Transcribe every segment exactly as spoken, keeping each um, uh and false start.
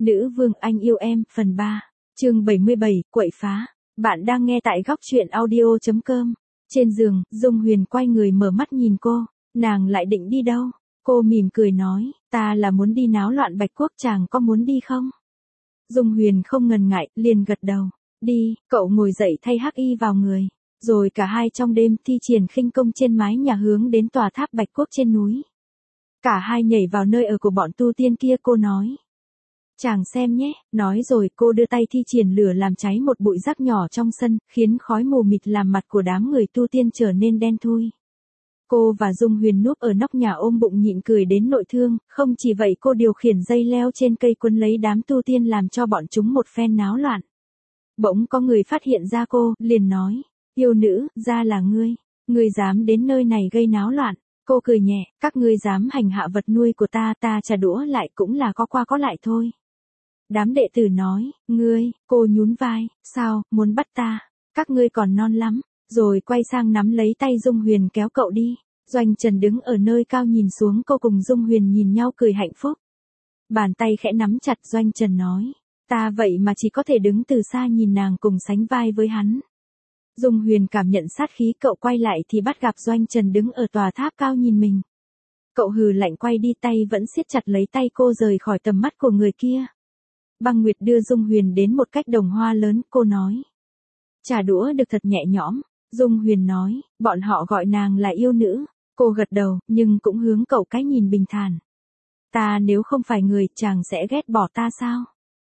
Nữ vương anh yêu em, phần ba. Chương bảy mươi bảy, quậy phá. Bạn đang nghe tại góc truyện audio chấm com. Trên giường, Dung Huyền quay người mở mắt nhìn cô, nàng lại định đi đâu? Cô mỉm cười nói, ta là muốn đi náo loạn Bạch Quốc, chàng có muốn đi không? Dung Huyền không ngần ngại, liền gật đầu. Đi, cậu ngồi dậy thay hắc y vào người. Rồi cả hai trong đêm thi triển khinh công trên mái nhà hướng đến tòa tháp Bạch Quốc trên núi. Cả hai nhảy vào nơi ở của bọn tu tiên kia, cô nói. Chàng xem nhé, nói rồi cô đưa tay thi triển lửa làm cháy một bụi rác nhỏ trong sân, khiến khói mù mịt làm mặt của đám người tu tiên trở nên đen thui. Cô và Dung Huyền núp ở nóc nhà ôm bụng nhịn cười đến nội thương, không chỉ vậy cô điều khiển dây leo trên cây quấn lấy đám tu tiên làm cho bọn chúng một phen náo loạn. Bỗng có người phát hiện ra cô, liền nói, yêu nữ, ra là ngươi, ngươi dám đến nơi này gây náo loạn. Cô cười nhẹ, các ngươi dám hành hạ vật nuôi của ta, ta trả đũa lại cũng là có qua có lại thôi. Đám đệ tử nói, ngươi, cô nhún vai, sao, muốn bắt ta, các ngươi còn non lắm, rồi quay sang nắm lấy tay Dung Huyền kéo cậu đi. Doanh Trần đứng ở nơi cao nhìn xuống, cô cùng Dung Huyền nhìn nhau cười hạnh phúc. Bàn tay khẽ nắm chặt, Doanh Trần nói, ta vậy mà chỉ có thể đứng từ xa nhìn nàng cùng sánh vai với hắn. Dung Huyền cảm nhận sát khí, cậu quay lại thì bắt gặp Doanh Trần đứng ở tòa tháp cao nhìn mình. Cậu hừ lạnh quay đi, tay vẫn siết chặt lấy tay cô rời khỏi tầm mắt của người kia. Băng Nguyệt đưa Dung Huyền đến một cách đồng hoa lớn, cô nói. Trả đũa được thật nhẹ nhõm. Dung Huyền nói, bọn họ gọi nàng là yêu nữ. Cô gật đầu, nhưng cũng hướng cậu cái nhìn bình thản. Ta nếu không phải người, chàng sẽ ghét bỏ ta sao?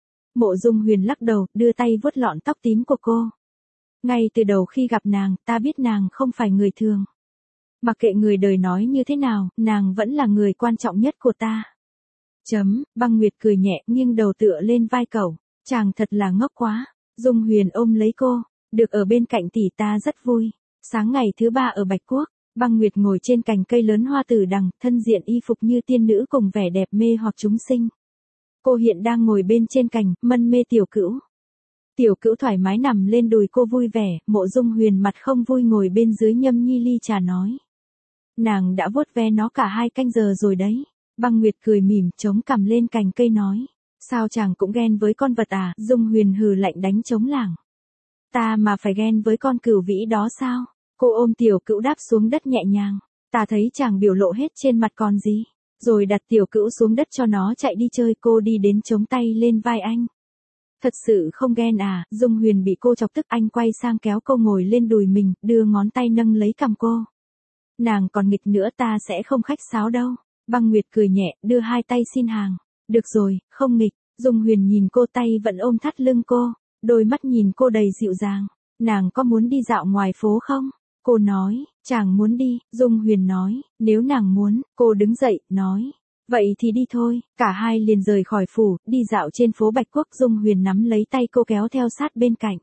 Mộ Dung Huyền lắc đầu, đưa tay vuốt lọn tóc tím của cô. Ngay từ đầu khi gặp nàng, ta biết nàng không phải người thường. Mặc kệ người đời nói như thế nào, nàng vẫn là người quan trọng nhất của ta. Chấm, Băng Nguyệt cười nhẹ, nghiêng đầu tựa lên vai cậu. Chàng thật là ngốc quá. Dung Huyền ôm lấy cô. Được ở bên cạnh tỷ ta rất vui. Sáng ngày thứ ba ở Bạch Quốc, Băng Nguyệt ngồi trên cành cây lớn hoa tử đằng, thân diện y phục như tiên nữ cùng vẻ đẹp mê hoặc chúng sinh. Cô hiện đang ngồi bên trên cành, mân mê Tiểu Cữu. Tiểu Cữu thoải mái nằm lên đùi cô vui vẻ, Mộ Dung Huyền mặt không vui ngồi bên dưới nhâm nhi ly trà nói. Nàng đã vuốt ve nó cả hai canh giờ rồi đấy. Băng Nguyệt cười mỉm, chống cằm lên cành cây nói. Sao chàng cũng ghen với con vật à? Dung Huyền hừ lạnh đánh trống lảng. Ta mà phải ghen với con cừu vĩ đó sao? Cô ôm Tiểu Cữu đáp xuống đất nhẹ nhàng. Ta thấy chàng biểu lộ hết trên mặt còn gì. Rồi đặt Tiểu Cữu xuống đất cho nó chạy đi chơi, cô đi đến chống tay lên vai anh. Thật sự không ghen à? Dung Huyền bị cô chọc tức, anh quay sang kéo cô ngồi lên đùi mình, đưa ngón tay nâng lấy cằm cô. Nàng còn nghịch nữa, ta sẽ không khách sáo đâu. Băng Nguyệt cười nhẹ, đưa hai tay xin hàng. Được rồi, không nghịch. Dung Huyền nhìn cô, tay vẫn ôm thắt lưng cô, đôi mắt nhìn cô đầy dịu dàng. Nàng có muốn đi dạo ngoài phố không? Cô nói, chàng muốn đi. Dung Huyền nói, nếu nàng muốn. Cô đứng dậy, nói. Vậy thì đi thôi. Cả hai liền rời khỏi phủ, đi dạo trên phố Bạch Quốc. Dung Huyền nắm lấy tay cô kéo theo sát bên cạnh.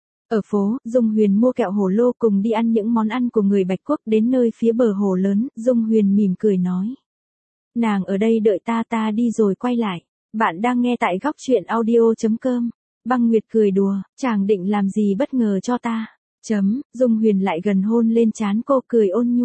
Ở phố, Dung Huyền mua kẹo hồ lô cùng đi ăn những món ăn của người Bạch Quốc. Đến nơi phía bờ hồ lớn, Dung Huyền mỉm cười nói. Nàng ở đây đợi ta, ta đi rồi quay lại. Bạn đang nghe tại góc truyện audio chấm com. Băng Nguyệt cười đùa, chàng định làm gì bất ngờ cho ta? Chấm, Dung Huyền lại gần hôn lên trán cô, cười ôn nhu.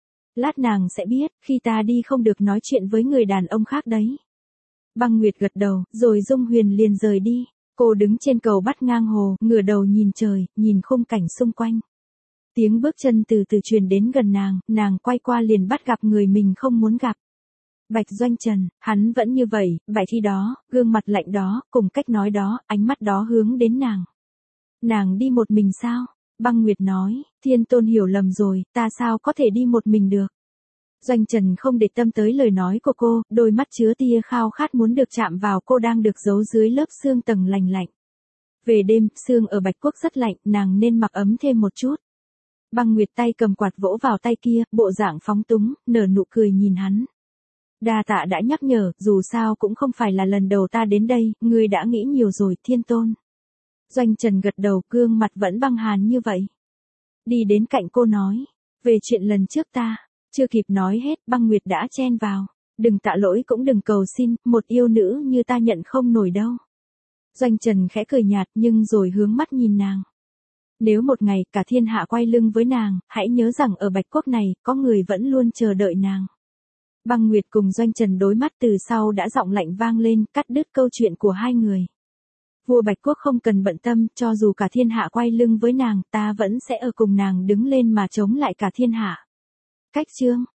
Lát nàng sẽ biết, khi ta đi không được nói chuyện với người đàn ông khác đấy. Băng Nguyệt gật đầu, rồi Dung Huyền liền rời đi. Cô đứng trên cầu bắt ngang hồ, ngửa đầu nhìn trời, nhìn khung cảnh xung quanh. Tiếng bước chân từ từ truyền đến gần nàng, nàng quay qua liền bắt gặp người mình không muốn gặp. Bạch Doanh Trần, hắn vẫn như vậy, bài thi đó, gương mặt lạnh đó, cùng cách nói đó, ánh mắt đó hướng đến nàng. Nàng đi một mình sao? Băng Nguyệt nói, Thiên Tôn hiểu lầm rồi, ta sao có thể đi một mình được? Doanh Trần không để tâm tới lời nói của cô, đôi mắt chứa tia khao khát muốn được chạm vào cô đang được giấu dưới lớp sương tầng lành lạnh. Về đêm, sương ở Bạch Quốc rất lạnh, nàng nên mặc ấm thêm một chút. Băng Nguyệt tay cầm quạt vỗ vào tay kia, bộ dạng phóng túng, nở nụ cười nhìn hắn. Đa tạ đã nhắc nhở, dù sao cũng không phải là lần đầu ta đến đây, ngươi đã nghĩ nhiều rồi, Thiên Tôn. Doanh Trần gật đầu, gương mặt vẫn băng hàn như vậy. Đi đến cạnh cô nói, về chuyện lần trước ta, chưa kịp nói hết, Băng Nguyệt đã chen vào. Đừng tạ lỗi cũng đừng cầu xin, một yêu nữ như ta nhận không nổi đâu. Doanh Trần khẽ cười nhạt nhưng rồi hướng mắt nhìn nàng. Nếu một ngày cả thiên hạ quay lưng với nàng, hãy nhớ rằng ở Bạch Quốc này, có người vẫn luôn chờ đợi nàng. Băng Nguyệt cùng Doanh Trần đối mắt từ sau đã giọng lạnh vang lên, cắt đứt câu chuyện của hai người. Vua Bạch Quốc không cần bận tâm, cho dù cả thiên hạ quay lưng với nàng, ta vẫn sẽ ở cùng nàng đứng lên mà chống lại cả thiên hạ. Cách chương